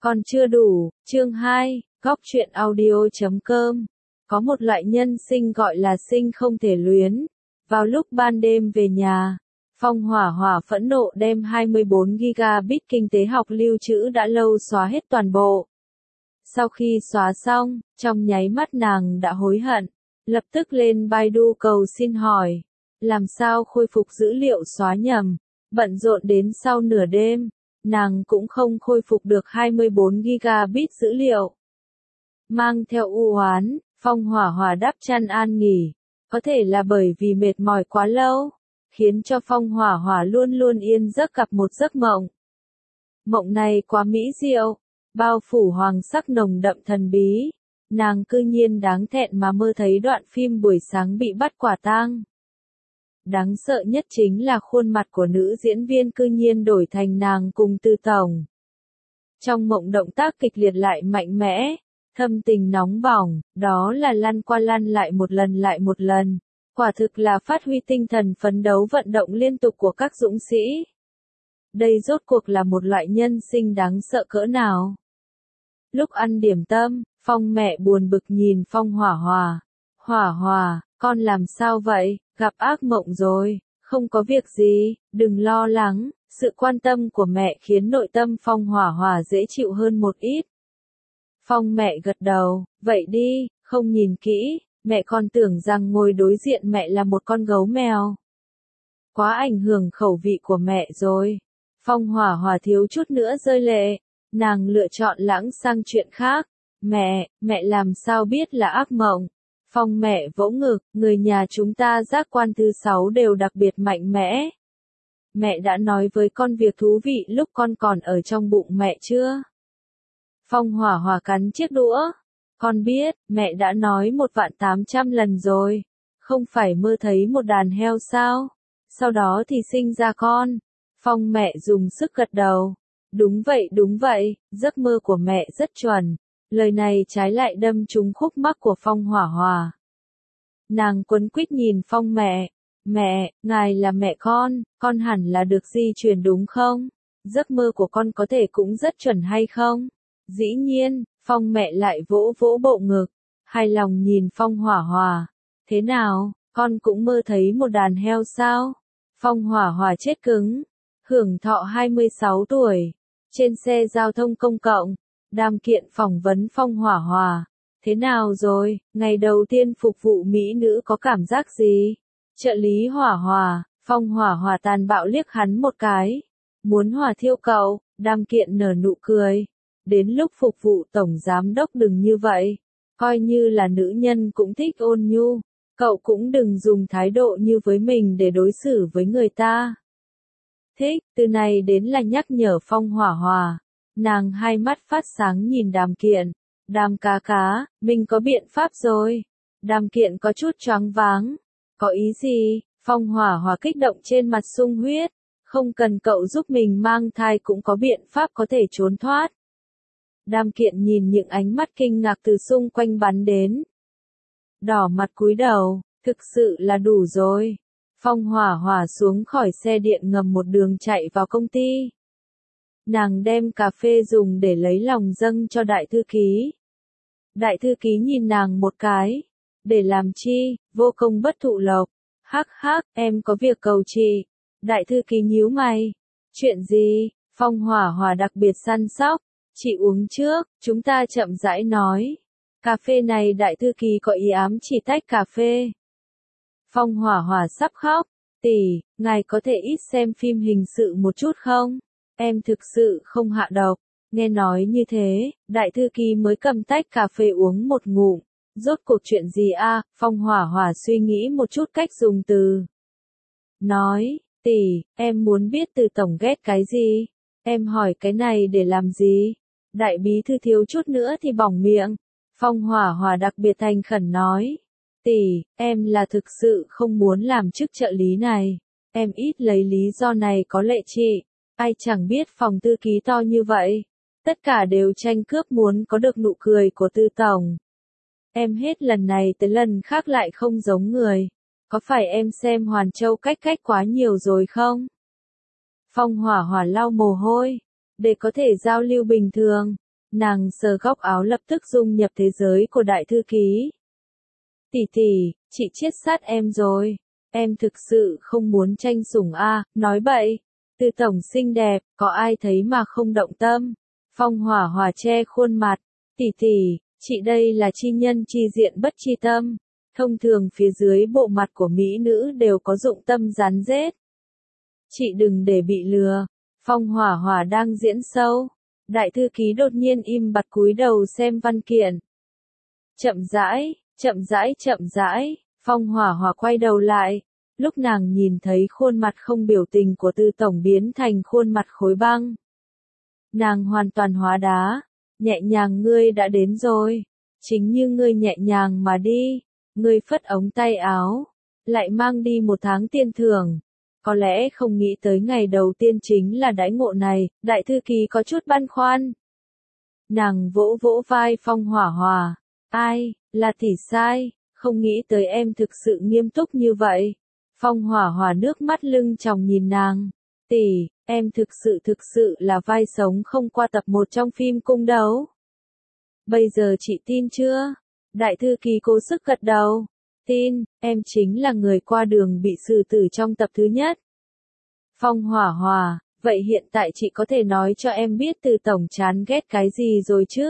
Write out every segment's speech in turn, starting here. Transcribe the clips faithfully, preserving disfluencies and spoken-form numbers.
Còn chưa đủ, chương hai, góc truyện audio chấm com. Có một loại nhân sinh gọi là sinh không thể luyến. Vào lúc ban đêm về nhà, Phong Hỏa Hỏa phẫn nộ đem hai mươi bốn gi-ga-bit kinh tế học lưu trữ đã lâu xóa hết toàn bộ. Sau khi xóa xong, trong nháy mắt nàng đã hối hận, lập tức lên Baidu cầu xin hỏi, làm sao khôi phục dữ liệu xóa nhầm, bận rộn đến sau nửa đêm, nàng cũng không khôi phục được hai mươi bốn gi-ga-bit dữ liệu. Mang theo u oán, Phong Hỏa Hỏa đắp chăn an nghỉ, có thể là bởi vì mệt mỏi quá lâu, khiến cho Phong Hỏa Hỏa luôn luôn yên giấc gặp một giấc mộng. Mộng này quá mỹ diệu, bao phủ hoàng sắc nồng đậm thần bí, nàng cư nhiên đáng thẹn mà mơ thấy đoạn phim buổi sáng bị bắt quả tang. Đáng sợ nhất chính là khuôn mặt của nữ diễn viên cư nhiên đổi thành nàng cùng Tư Tổng. Trong mộng động tác kịch liệt lại mạnh mẽ, thâm tình nóng bỏng, đó là lăn qua lăn lại một lần lại một lần, quả thực là phát huy tinh thần phấn đấu vận động liên tục của các dũng sĩ. Đây rốt cuộc là một loại nhân sinh đáng sợ cỡ nào? Lúc ăn điểm tâm, Phong mẹ buồn bực nhìn Phong Hỏa Hỏa. Hỏa Hỏa, con làm sao vậy, gặp ác mộng rồi, không có việc gì, đừng lo lắng, sự quan tâm của mẹ khiến nội tâm Phong Hỏa Hỏa dễ chịu hơn một ít. Phong mẹ gật đầu, vậy đi, không nhìn kỹ, mẹ còn tưởng rằng ngồi đối diện mẹ là một con gấu mèo. Quá ảnh hưởng khẩu vị của mẹ rồi. Phong Hỏa Hỏa thiếu chút nữa rơi lệ, nàng lựa chọn lãng sang chuyện khác. Mẹ, mẹ làm sao biết là ác mộng? Phong mẹ vỗ ngực, người nhà chúng ta giác quan thứ sáu đều đặc biệt mạnh mẽ. Mẹ đã nói với con việc thú vị lúc con còn ở trong bụng mẹ chưa? Phong Hỏa Hỏa cắn chiếc đũa. Con biết, mẹ đã nói một vạn tám trăm lần rồi. Không phải mơ thấy một đàn heo sao? Sau đó thì sinh ra con. Phong mẹ dùng sức gật đầu. Đúng vậy đúng vậy, giấc mơ của mẹ rất chuẩn. Lời này trái lại đâm trúng khúc mắc của Phong Hỏa Hỏa. Nàng quấn quýt nhìn Phong mẹ. Mẹ, ngài là mẹ con, con hẳn là được di truyền đúng không? Giấc mơ của con có thể cũng rất chuẩn hay không? Dĩ nhiên, Phong mẹ lại vỗ vỗ bộ ngực, hài lòng nhìn Phong Hỏa Hỏa. Thế nào, con cũng mơ thấy một đàn heo sao? Phong Hỏa Hỏa chết cứng, hưởng thọ hai mươi sáu tuổi, trên xe giao thông công cộng, Đàm Kiện phỏng vấn Phong Hỏa Hỏa. Thế nào rồi, ngày đầu tiên phục vụ mỹ nữ có cảm giác gì? Trợ lý Hỏa Hỏa, Phong Hỏa Hỏa tàn bạo liếc hắn một cái. Muốn hỏa thiêu cậu, Đàm Kiện nở nụ cười. Đến lúc phục vụ tổng giám đốc đừng như vậy. Coi như là nữ nhân cũng thích ôn nhu. Cậu cũng đừng dùng thái độ như với mình để đối xử với người ta. Thích, từ này đến là nhắc nhở Phong Hỏa Hỏa. Nàng hai mắt phát sáng nhìn Đàm Kiện. Đàm cá cá, mình có biện pháp rồi. Đàm Kiện có chút choáng váng. Có ý gì? Phong Hỏa Hỏa kích động trên mặt sung huyết. Không cần cậu giúp mình mang thai cũng có biện pháp có thể trốn thoát. Đàm Kiện nhìn những ánh mắt kinh ngạc từ xung quanh bắn đến. Đỏ mặt cúi đầu, thực sự là đủ rồi. Phong Hỏa Hỏa xuống khỏi xe điện ngầm một đường chạy vào công ty. Nàng đem cà phê dùng để lấy lòng dâng cho đại thư ký. Đại thư ký nhìn nàng một cái. Để làm chi, vô công bất thụ lộc. Hắc hắc, em có việc cầu chị. Đại thư ký nhíu mày. Chuyện gì? Phong Hỏa Hỏa đặc biệt săn sóc. Chị uống trước, chúng ta chậm rãi nói. Cà phê này đại thư ký có ý ám chỉ tách cà phê. Phong Hỏa Hỏa sắp khóc. Tỷ, ngài có thể ít xem phim hình sự một chút không? Em thực sự không hạ độc. Nghe nói như thế, đại thư ký mới cầm tách cà phê uống một ngụm. Rốt cuộc chuyện gì a? À? Phong Hỏa Hỏa suy nghĩ một chút cách dùng từ. Nói, tỷ, em muốn biết Từ tổng ghét cái gì? Em hỏi cái này để làm gì? Đại bí thư thiếu chút nữa thì bỏng miệng. Phong Hỏa Hỏa đặc biệt thành khẩn nói. Tỷ, em là thực sự không muốn làm chức trợ lý này. Em ít lấy lý do này có lệ chị. Ai chẳng biết phòng thư ký to như vậy. Tất cả đều tranh cướp muốn có được nụ cười của Tư tổng. Em hết lần này tới lần khác lại không giống người. Có phải em xem Hoàn Châu cách cách quá nhiều rồi không? Phong Hỏa Hỏa lau mồ hôi. Để có thể giao lưu bình thường, Nàng sờ góc áo lập tức dung nhập thế giới của đại thư ký. Tỷ tỷ, chị chết sát em rồi. Em thực sự không muốn tranh sủng a, à, nói bậy. Tư tổng xinh đẹp, có ai thấy mà không động tâm. Phong Hỏa Hỏa che khuôn mặt. Tỷ tỷ, chị đây là chi nhân chi diện bất chi tâm. Thông thường phía dưới bộ mặt của mỹ nữ đều có dụng tâm rán rết. Chị đừng để bị lừa. Phong Hỏa Hỏa đang diễn sâu. Đại thư ký đột nhiên im bặt cúi đầu xem văn kiện. Chậm rãi, chậm rãi chậm rãi, Phong Hỏa Hỏa quay đầu lại. Lúc nàng nhìn thấy khuôn mặt không biểu tình của Tư tổng biến thành khuôn mặt khối băng. Nàng hoàn toàn hóa đá. Nhẹ nhàng, ngươi đã đến rồi. Chính như ngươi nhẹ nhàng mà đi. Ngươi phất ống tay áo. Lại mang đi một tháng tiền thưởng. Có lẽ không nghĩ tới ngày đầu tiên chính là đãi ngộ này, đại thư ký có chút băn khoăn. Nàng vỗ vỗ vai Phong Hỏa Hỏa. Ai, là tỷ sai, không nghĩ tới em thực sự nghiêm túc như vậy. Phong Hỏa Hỏa nước mắt lưng tròng nhìn nàng. Tỷ, em thực sự thực sự là vai sống không qua tập một trong phim cung đấu. Bây giờ chị tin chưa? Đại thư ký cố sức gật đầu. Tin, em chính là người qua đường bị xử tử trong tập thứ nhất. Phong Hỏa Hỏa, vậy hiện tại chị có thể nói cho em biết Từ tổng chán ghét cái gì rồi chứ?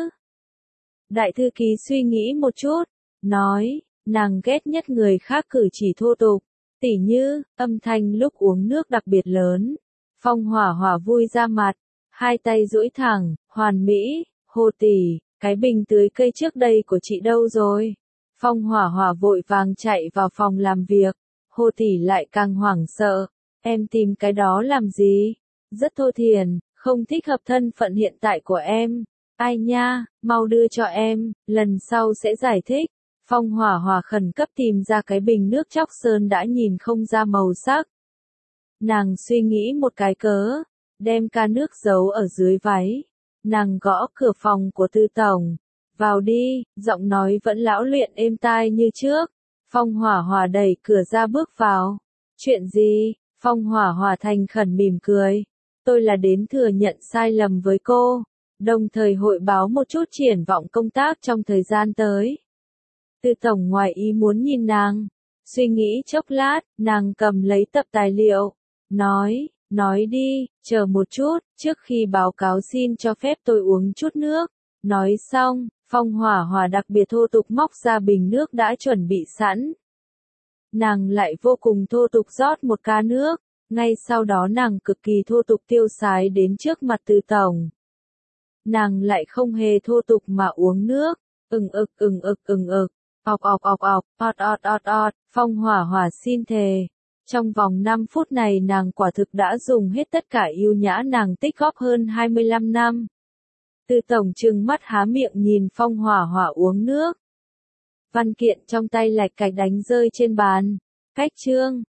Đại thư ký suy nghĩ một chút, nói, nàng ghét nhất người khác cử chỉ thô tục, tỉ như, âm thanh lúc uống nước đặc biệt lớn. Phong Hỏa Hỏa vui ra mặt, hai tay duỗi thẳng, hoàn mỹ, Hồ tỷ, cái bình tưới cây trước đây của chị đâu rồi? Phong Hỏa Hỏa vội vàng chạy vào phòng làm việc, Hồ tỷ lại càng hoảng sợ, em tìm cái đó làm gì? Rất thô thiển, không thích hợp thân phận hiện tại của em. Ai nha, mau đưa cho em, lần sau sẽ giải thích. Phong Hỏa Hỏa khẩn cấp tìm ra cái bình nước chóc sơn đã nhìn không ra màu sắc. Nàng suy nghĩ một cái cớ, đem ca nước giấu ở dưới váy. Nàng gõ cửa phòng của Tư tổng. Vào đi, giọng nói vẫn lão luyện êm tai như trước. Phong Hỏa Hỏa đẩy cửa ra bước vào. Chuyện gì? Phong Hỏa Hỏa thành khẩn mỉm cười. Tôi là đến thừa nhận sai lầm với cô, đồng thời hội báo một chút triển vọng công tác trong thời gian tới. Tư tổng ngoài ý muốn nhìn nàng, suy nghĩ chốc lát, nàng cầm lấy tập tài liệu, nói, nói đi, chờ một chút, trước khi báo cáo xin cho phép tôi uống chút nước. Nói xong, Phong Hỏa Hỏa đặc biệt thô tục móc ra bình nước đã chuẩn bị sẵn. Nàng lại vô cùng thô tục rót một ca nước, ngay sau đó nàng cực kỳ thô tục tiêu sái đến trước mặt Tư tổng. Nàng lại không hề thô tục mà uống nước, ừng ực ừng ực ừng ực, ọc ọc ọc ọc, ọt ọt ọt ọt, Phong Hỏa Hỏa xin thề. Trong vòng năm phút này nàng quả thực đã dùng hết tất cả ưu nhã nàng tích góp hơn hai mươi lăm năm. Tư tổng trừng mắt há miệng nhìn Phong Hỏa Hỏa uống nước. Văn kiện trong tay lạch cạch đánh rơi trên bàn. Cách chương.